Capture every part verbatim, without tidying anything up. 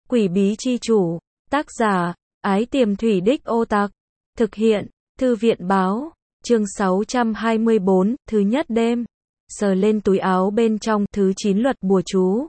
Quỷ bí chi chủ, tác giả, Ái Tiềm Thủy Đích Ô Tặc, thực hiện, Thư viện báo, chương sáu trăm hai mươi bốn, thứ nhất đêm, sờ lên túi áo bên trong, thứ chín luật bùa chú.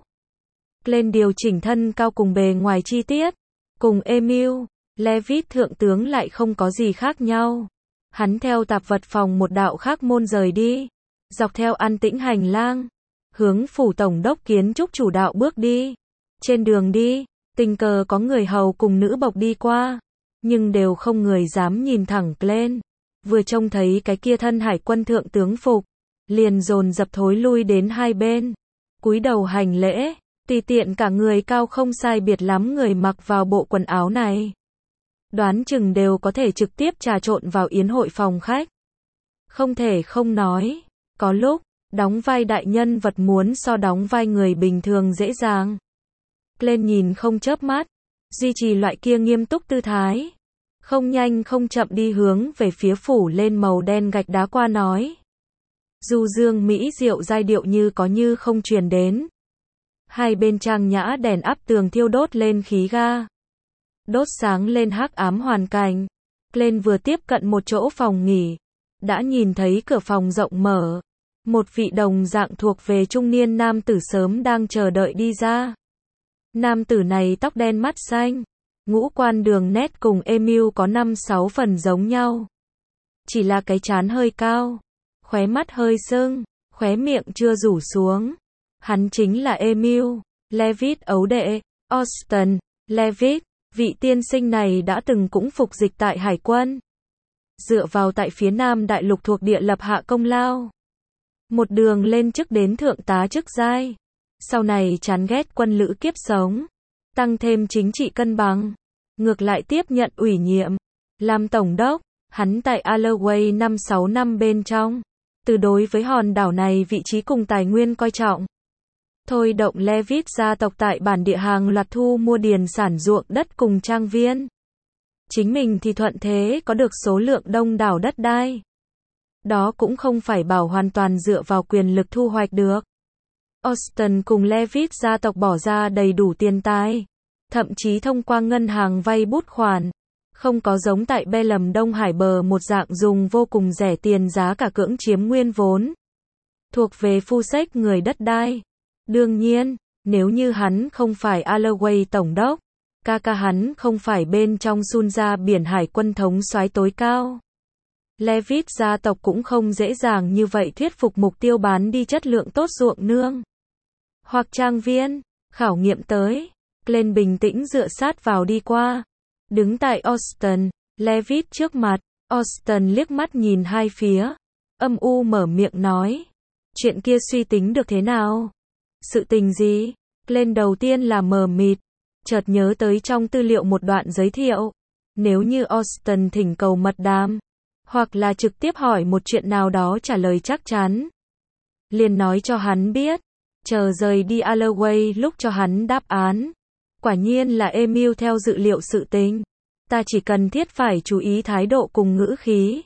Lên điều chỉnh thân cao cùng bề ngoài chi tiết, cùng Emil, Levit thượng tướng lại không có gì khác nhau. Hắn theo tạp vật phòng một đạo khác môn rời đi, dọc theo an tĩnh hành lang, hướng phủ tổng đốc kiến trúc chủ đạo bước đi. Trên đường đi, tình cờ có người hầu cùng nữ bộc đi qua, nhưng đều không người dám nhìn thẳng lên. Vừa trông thấy cái kia thân hải quân thượng tướng phục, liền dồn dập thối lui đến hai bên, cúi đầu hành lễ. Tùy tiện cả người cao không sai biệt lắm người mặc vào bộ quần áo này, đoán chừng đều có thể trực tiếp trà trộn vào yến hội phòng khách. Không thể không nói, có lúc, đóng vai đại nhân vật muốn so đóng vai người bình thường dễ dàng. Lên nhìn không chớp mắt, duy trì loại kia nghiêm túc tư thái, không nhanh không chậm đi hướng về phía phủ lên màu đen gạch đá qua nói. Du dương mỹ diệu giai điệu như có như không truyền đến. Hai bên trang nhã đèn áp tường thiêu đốt lên khí ga, đốt sáng lên hắc ám hoàn cảnh. Lên vừa tiếp cận một chỗ phòng nghỉ, đã nhìn thấy cửa phòng rộng mở, một vị đồng dạng thuộc về trung niên nam tử sớm đang chờ đợi đi ra. Nam tử này tóc đen mắt xanh, ngũ quan đường nét cùng Emil có năm sáu phần giống nhau, chỉ là cái trán hơi cao, khóe mắt hơi sưng, khóe miệng chưa rủ xuống. Hắn chính là Emil, Levit ấu đệ, Austin, Levit. Vị tiên sinh này đã từng cũng phục dịch tại hải quân, dựa vào tại phía Nam Đại Lục thuộc địa lập hạ công lao, một đường lên chức đến thượng tá chức giai. Sau này chán ghét quân lữ kiếp sống, tăng thêm chính trị cân bằng, ngược lại tiếp nhận ủy nhiệm làm tổng đốc. Hắn tại Alloway năm sáu năm bên trong, từ đối với hòn đảo này vị trí cùng tài nguyên coi trọng, thôi động Levit gia tộc tại bản địa hàng loạt thu mua điền sản ruộng đất cùng trang viên. Chính mình thì thuận thế có được số lượng đông đảo đất đai. Đó cũng không phải bảo hoàn toàn dựa vào quyền lực thu hoạch được. Austin cùng Levit gia tộc bỏ ra đầy đủ tiền tài, thậm chí thông qua ngân hàng vay bút khoản, không có giống tại Bellem Đông Hải bờ một dạng dùng vô cùng rẻ tiền giá cả cưỡng chiếm nguyên vốn, thuộc về phu xếch người đất đai. Đương nhiên, nếu như hắn không phải Alloway tổng đốc, ca ca hắn không phải bên trong Sun gia biển hải quân thống soái tối cao, Levit gia tộc cũng không dễ dàng như vậy thuyết phục mục tiêu bán đi chất lượng tốt ruộng nương hoặc trang viên. Khảo nghiệm tới, Glenn bình tĩnh dựa sát vào đi qua, đứng tại Austin, Levit trước mặt. Austin liếc mắt nhìn hai phía, âm u mở miệng nói, chuyện kia suy tính được thế nào? Sự tình gì? Glenn đầu tiên là mờ mịt, chợt nhớ tới trong tư liệu một đoạn giới thiệu, nếu như Austin thỉnh cầu mật đàm, hoặc là trực tiếp hỏi một chuyện nào đó trả lời chắc chắn, liền nói cho hắn biết, chờ rời đi Alloway lúc cho hắn đáp án. Quả nhiên là Emil theo dự liệu sự tình, ta chỉ cần thiết phải chú ý thái độ cùng ngữ khí.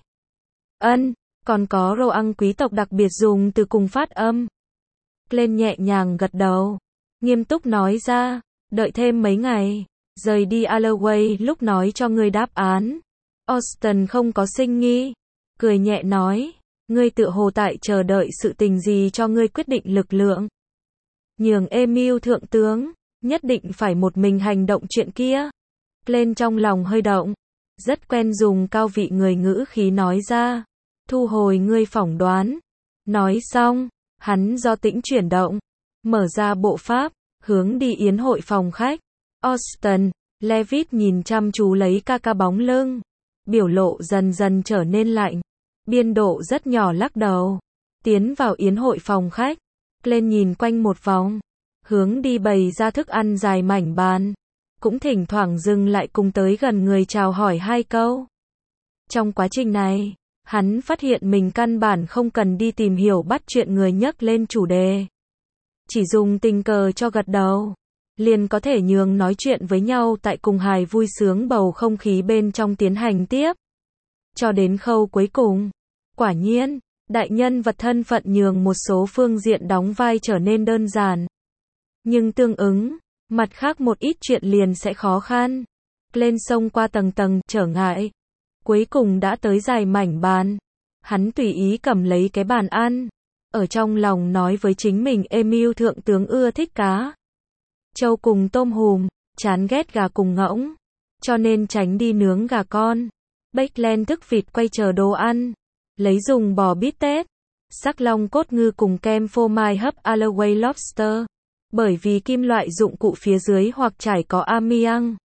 Ân, còn có rô ăn quý tộc đặc biệt dùng từ cùng phát âm. Glenn nhẹ nhàng gật đầu, nghiêm túc nói ra, đợi thêm mấy ngày, rời đi Alloway lúc nói cho ngươi đáp án. Austin không có sinh nghi, cười nhẹ nói, ngươi tựa hồ tại chờ đợi sự tình gì cho ngươi quyết định lực lượng. Nhường Emil thượng tướng, nhất định phải một mình hành động chuyện kia. Glenn trong lòng hơi động, rất quen dùng cao vị người ngữ khí nói ra, thu hồi ngươi phỏng đoán. Nói xong, hắn do tĩnh chuyển động, mở ra bộ pháp, hướng đi yến hội phòng khách. Austin, Levit nhìn chăm chú lấy ca ca bóng lưng, biểu lộ dần dần trở nên lạnh, biên độ rất nhỏ lắc đầu, tiến vào yến hội phòng khách. Glenn nhìn quanh một vòng, hướng đi bày ra thức ăn dài mảnh bàn, cũng thỉnh thoảng dừng lại cùng tới gần người chào hỏi hai câu. Trong quá trình này, hắn phát hiện mình căn bản không cần đi tìm hiểu bắt chuyện người nhắc lên chủ đề, chỉ dùng tình cờ cho gật đầu, liền có thể nhường nói chuyện với nhau tại cùng hài vui sướng bầu không khí bên trong tiến hành tiếp. Cho đến khâu cuối cùng, quả nhiên, đại nhân vật thân phận nhường một số phương diện đóng vai trở nên đơn giản. Nhưng tương ứng, Mặt khác một ít chuyện liền sẽ khó khăn. Lên sông qua tầng tầng trở ngại. Cuối cùng đã tới dài mảnh bàn. Hắn tùy ý cầm lấy cái bàn ăn. Ở trong lòng nói với chính mình Emil thượng tướng ưa thích cá trâu cùng tôm hùm, chán ghét gà cùng ngỗng. Cho nên tránh đi nướng gà con. Bake len thức vịt quay chờ đồ ăn. Lấy dùng bò bít tết. Sắc long cốt ngư cùng kem phô mai hấp Alloway lobster. Bởi vì kim loại dụng cụ phía dưới hoặc chải có amiang.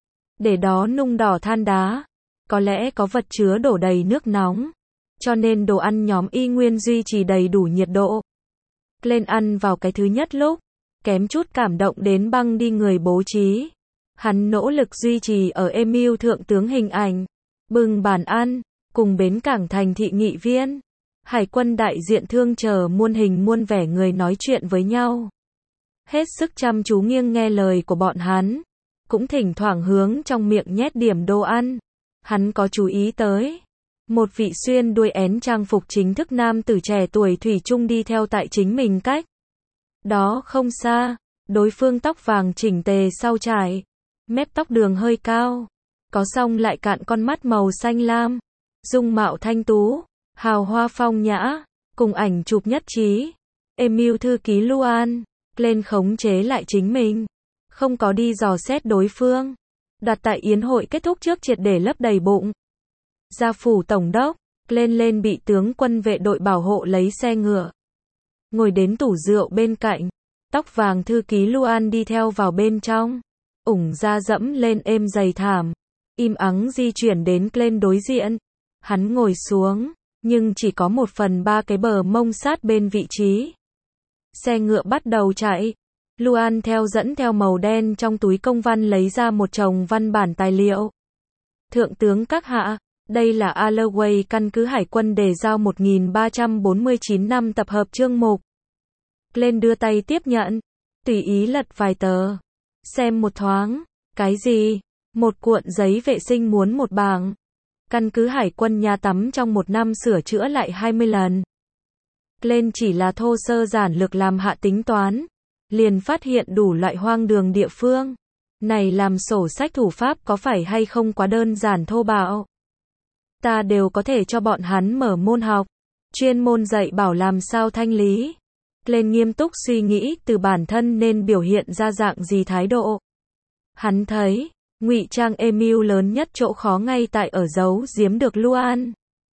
Để đó nung đỏ than đá. Có lẽ có vật chứa đổ đầy nước nóng. Cho nên đồ ăn nhóm y nguyên duy trì đầy đủ nhiệt độ. Lên ăn vào cái thứ nhất lúc. Kém chút cảm động đến băng đi người bố trí. Hắn nỗ lực duy trì ở Emil thượng tướng hình ảnh. Bưng bàn ăn. Cùng bến cảng thành thị nghị viên. Hải quân đại diện thương chờ muôn hình muôn vẻ người nói chuyện với nhau. Hết sức chăm chú nghiêng nghe lời của bọn hắn. Cũng thỉnh thoảng hướng trong miệng nhét điểm đồ ăn. Hắn có chú ý tới. Một vị xuyên đuôi én trang phục chính thức nam tử trẻ tuổi thủy chung đi theo tại chính mình cách. Đó không xa. Đối phương tóc vàng chỉnh tề sau trải. Mép tóc đường hơi cao. Có song lại cạn con mắt màu xanh lam. Dung mạo thanh tú. Hào hoa phong nhã. Cùng ảnh chụp nhất trí. Emil thư ký Luan. Lên khống chế lại chính mình. Không có đi dò xét đối phương. Đặt tại yến hội kết thúc trước triệt để lấp đầy bụng. Ra phủ tổng đốc. Lên lên bị tướng quân vệ đội bảo hộ lấy xe ngựa. Ngồi đến tủ rượu bên cạnh. Tóc vàng thư ký Luan đi theo vào bên trong. Ủng ra dẫm lên êm giày thảm. Im ắng di chuyển đến lên đối diện. Hắn ngồi xuống. Nhưng chỉ có một phần ba cái bờ mông sát bên vị trí. Xe ngựa bắt đầu chạy. Luan theo dẫn theo màu đen trong túi công văn lấy ra một chồng văn bản tài liệu. Thượng tướng các hạ, đây là Alloway căn cứ hải quân đề giao một nghìn ba trăm bốn mươi chín năm tập hợp chương mục. Lên đưa tay tiếp nhận. Tùy ý lật vài tờ. Xem một thoáng. Cái gì? Một cuộn giấy vệ sinh muốn một bảng. Căn cứ hải quân nhà tắm trong một năm sửa chữa lại hai mươi lần. Lên chỉ là thô sơ giản lược làm hạ tính toán. Liền phát hiện đủ loại hoang đường địa phương. Này làm sổ sách thủ pháp có phải hay không quá đơn giản thô bạo. Ta đều có thể cho bọn hắn mở môn học. Chuyên môn dạy bảo làm sao thanh lý. Lên nghiêm túc suy nghĩ từ bản thân nên biểu hiện ra dạng gì thái độ. Hắn thấy, ngụy trang Emil lớn nhất chỗ khó ngay tại ở giấu giếm được Luan.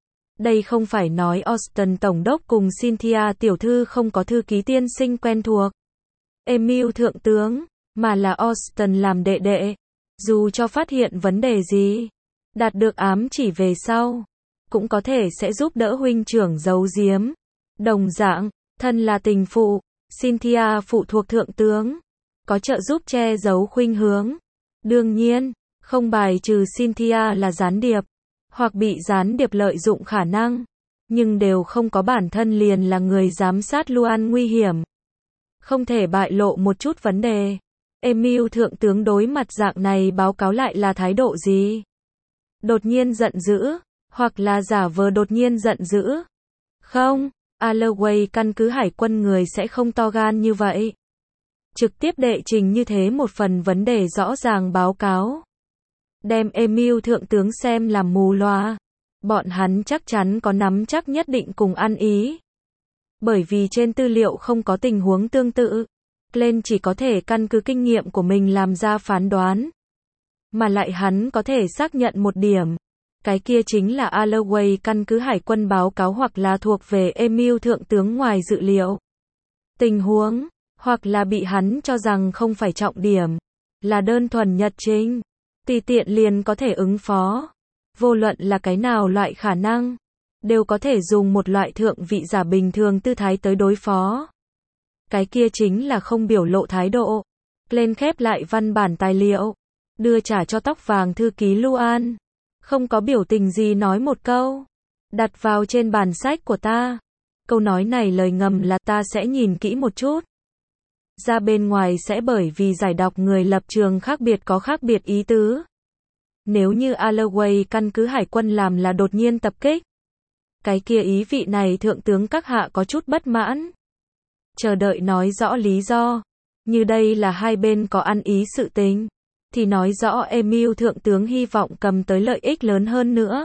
Đây không phải nói Austin tổng đốc cùng Cynthia tiểu thư không có thư ký tiên sinh quen thuộc. Emil thượng tướng, mà là Austin làm đệ đệ. Dù cho phát hiện vấn đề gì, đạt được ám chỉ về sau, cũng có thể sẽ giúp đỡ huynh trưởng giấu giếm. Đồng dạng, thân là tình phụ, Cynthia phụ thuộc thượng tướng, có trợ giúp che giấu khuynh hướng. Đương nhiên, không bài trừ Cynthia là gián điệp, hoặc bị gián điệp lợi dụng khả năng, nhưng đều không có bản thân liền là người giám sát Luan nguy hiểm. Không thể bại lộ một chút vấn đề. Emil thượng tướng đối mặt dạng này báo cáo lại là thái độ gì? Đột nhiên giận dữ, hoặc là giả vờ đột nhiên giận dữ? Không, Alloway căn cứ hải quân người sẽ không to gan như vậy. Trực tiếp đệ trình như thế một phần vấn đề rõ ràng báo cáo. Đem Emil thượng tướng xem làm mù loa. Bọn hắn chắc chắn có nắm chắc nhất định cùng ăn ý. Bởi vì trên tư liệu không có tình huống tương tự. Lên chỉ có thể căn cứ kinh nghiệm của mình làm ra phán đoán. Mà lại hắn có thể xác nhận một điểm. Cái kia chính là Alloway căn cứ hải quân báo cáo hoặc là thuộc về Emil thượng tướng ngoài dự liệu. Tình huống, hoặc là bị hắn cho rằng không phải trọng điểm, là đơn thuần nhật trình. Tùy tiện liền có thể ứng phó. Vô luận là cái nào loại khả năng, đều có thể dùng một loại thượng vị giả bình thường tư thái tới đối phó. Cái kia chính là không biểu lộ thái độ. Lên khép lại văn bản tài liệu, đưa trả cho tóc vàng thư ký Luan. Không có biểu tình gì nói một câu. Đặt vào trên bàn sách của ta. Câu nói này lời ngầm là ta sẽ nhìn kỹ một chút. Ra bên ngoài sẽ bởi vì giải đọc người lập trường khác biệt có khác biệt ý tứ. Nếu như Alloway căn cứ hải quân làm là đột nhiên tập kích. Cái kia ý vị này thượng tướng các hạ có chút bất mãn. Chờ đợi nói rõ lý do. Như đây là hai bên có ăn ý sự tình, thì nói rõ Emil thượng tướng hy vọng cầm tới lợi ích lớn hơn nữa.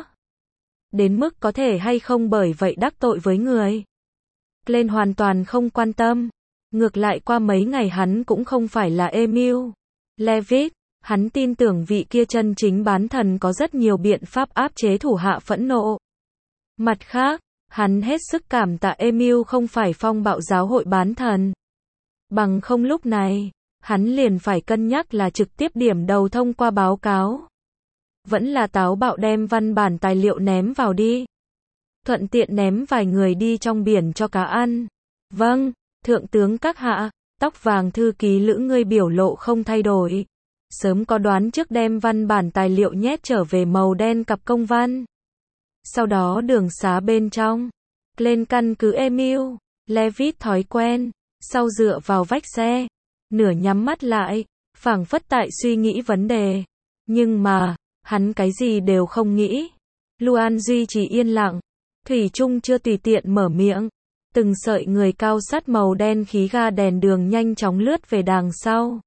Đến mức có thể hay không bởi vậy đắc tội với người. Glenn hoàn toàn không quan tâm. Ngược lại qua mấy ngày hắn cũng không phải là Emil Levitt, hắn tin tưởng vị kia chân chính bán thần có rất nhiều biện pháp áp chế thủ hạ phẫn nộ. Mặt khác, hắn hết sức cảm tạ Emil không phải phong bạo giáo hội bán thần. Bằng không lúc này, hắn liền phải cân nhắc là trực tiếp điểm đầu thông qua báo cáo. Vẫn là táo bạo đem văn bản tài liệu ném vào đi. Thuận tiện ném vài người đi trong biển cho cá ăn. Vâng, thượng tướng các hạ, tóc vàng thư ký Lữ ngươi biểu lộ không thay đổi. Sớm có đoán trước đem văn bản tài liệu nhét trở về màu đen cặp công văn. Sau đó đường xá bên trong, lên căn cứ Emil Levitt thói quen, sau dựa vào vách xe, nửa nhắm mắt lại, phảng phất tại suy nghĩ vấn đề. Nhưng mà, hắn cái gì đều không nghĩ. Luan duy trì yên lặng, thủy chung chưa tùy tiện mở miệng. Từng sợi người cao sắt màu đen khí ga đèn đường nhanh chóng lướt về đằng sau.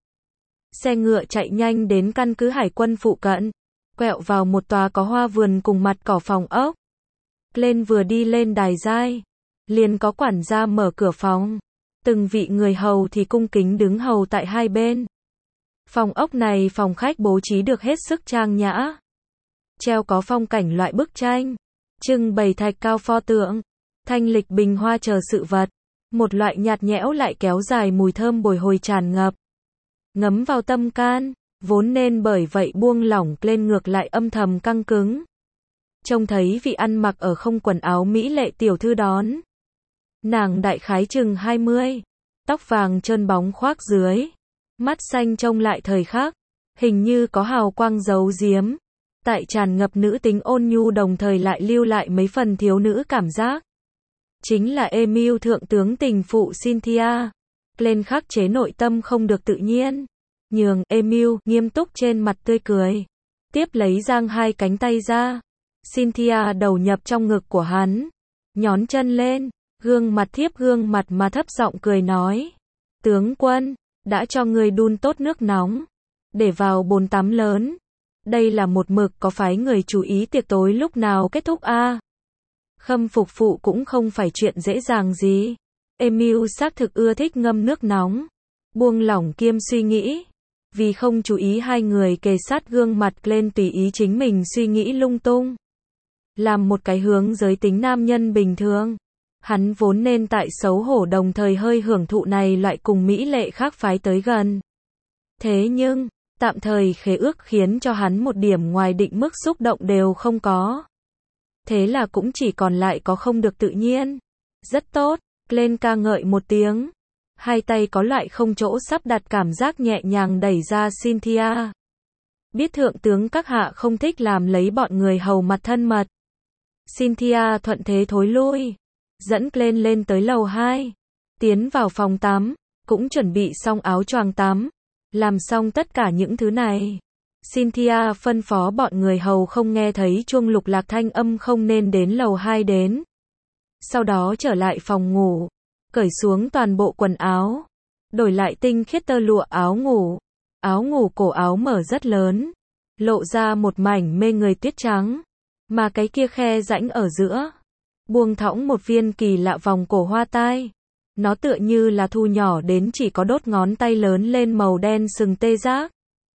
Xe ngựa chạy nhanh đến căn cứ hải quân phụ cận, quẹo vào một tòa có hoa vườn cùng mặt cỏ phòng ốc. Lên vừa đi lên đài giai, liền có quản gia mở cửa phòng. Từng vị người hầu thì cung kính đứng hầu tại hai bên. Phòng ốc này phòng khách bố trí được hết sức trang nhã. Treo có phong cảnh loại bức tranh, trưng bày thạch cao pho tượng, thanh lịch bình hoa chờ sự vật. Một loại nhạt nhẽo lại kéo dài mùi thơm bồi hồi tràn ngập. Ngấm vào tâm can, vốn nên bởi vậy buông lỏng lên ngược lại âm thầm căng cứng. Trông thấy vị ăn mặc ở không quần áo mỹ lệ tiểu thư đón. Nàng đại khái chừng hai mươi, tóc vàng trơn bóng khoác dưới, mắt xanh trông lại thời khắc, hình như có hào quang giấu giếm, tại tràn ngập nữ tính ôn nhu đồng thời lại lưu lại mấy phần thiếu nữ cảm giác. Chính là Emil thượng tướng tình phụ Cynthia. Lên khắc chế nội tâm không được tự nhiên, nhường Emil nghiêm túc trên mặt tươi cười, tiếp lấy giang hai cánh tay ra. Cynthia đầu nhập trong ngực của hắn, nhón chân lên, gương mặt thiếp gương mặt mà thấp giọng cười nói: "Tướng quân, đã cho người đun tốt nước nóng, để vào bồn tắm lớn. Đây là một mực có phái người chú ý tiệc tối lúc nào kết thúc a." À? Khâm phục phụ cũng không phải chuyện dễ dàng gì. Emil xác thực ưa thích ngâm nước nóng, buông lỏng kiêm suy nghĩ. Vì không chú ý hai người kề sát gương mặt lên tùy ý chính mình suy nghĩ lung tung. Làm một cái hướng giới tính nam nhân bình thường, hắn vốn nên tại xấu hổ đồng thời hơi hưởng thụ này loại cùng mỹ lệ khác phái tới gần. Thế nhưng, tạm thời khế ước khiến cho hắn một điểm ngoài định mức xúc động đều không có. Thế là cũng chỉ còn lại có không được tự nhiên. Rất tốt, lên ca ngợi một tiếng. Hai tay có loại không chỗ sắp đặt cảm giác nhẹ nhàng đẩy ra Cynthia. Biết thượng tướng các hạ không thích làm lấy bọn người hầu mặt thân mật. Cynthia thuận thế thối lui, dẫn lên lên tới lầu hai, tiến vào phòng tắm, cũng chuẩn bị xong áo choàng tắm. Làm xong tất cả những thứ này, Cynthia phân phó bọn người hầu không nghe thấy chuông lục lạc thanh âm không nên đến lầu hai đến. Sau đó trở lại phòng ngủ, cởi xuống toàn bộ quần áo, đổi lại tinh khiết tơ lụa áo ngủ. Áo ngủ cổ áo mở rất lớn, lộ ra một mảnh mê người tuyết trắng, mà cái kia khe rãnh ở giữa, buông thõng một viên kỳ lạ vòng cổ hoa tai. Nó tựa như là thu nhỏ đến chỉ có đốt ngón tay lớn lên màu đen sừng tê giác.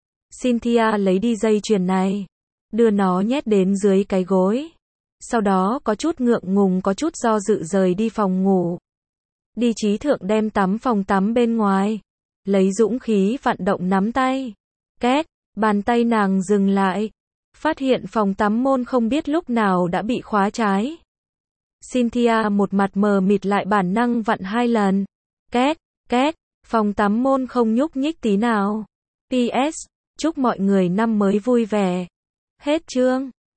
Cynthia lấy đi dây chuyền này, đưa nó nhét đến dưới cái gối. Sau đó có chút ngượng ngùng có chút do dự rời đi phòng ngủ. Đi trí thượng đem tắm phòng tắm bên ngoài, lấy dũng khí vận động nắm tay. Két, bàn tay nàng dừng lại, phát hiện phòng tắm môn không biết lúc nào đã bị khóa trái. Cynthia một mặt mờ mịt lại bản năng vặn hai lần. Két, két, phòng tắm môn không nhúc nhích tí nào. pê ét, chúc mọi người năm mới vui vẻ. Hết chương.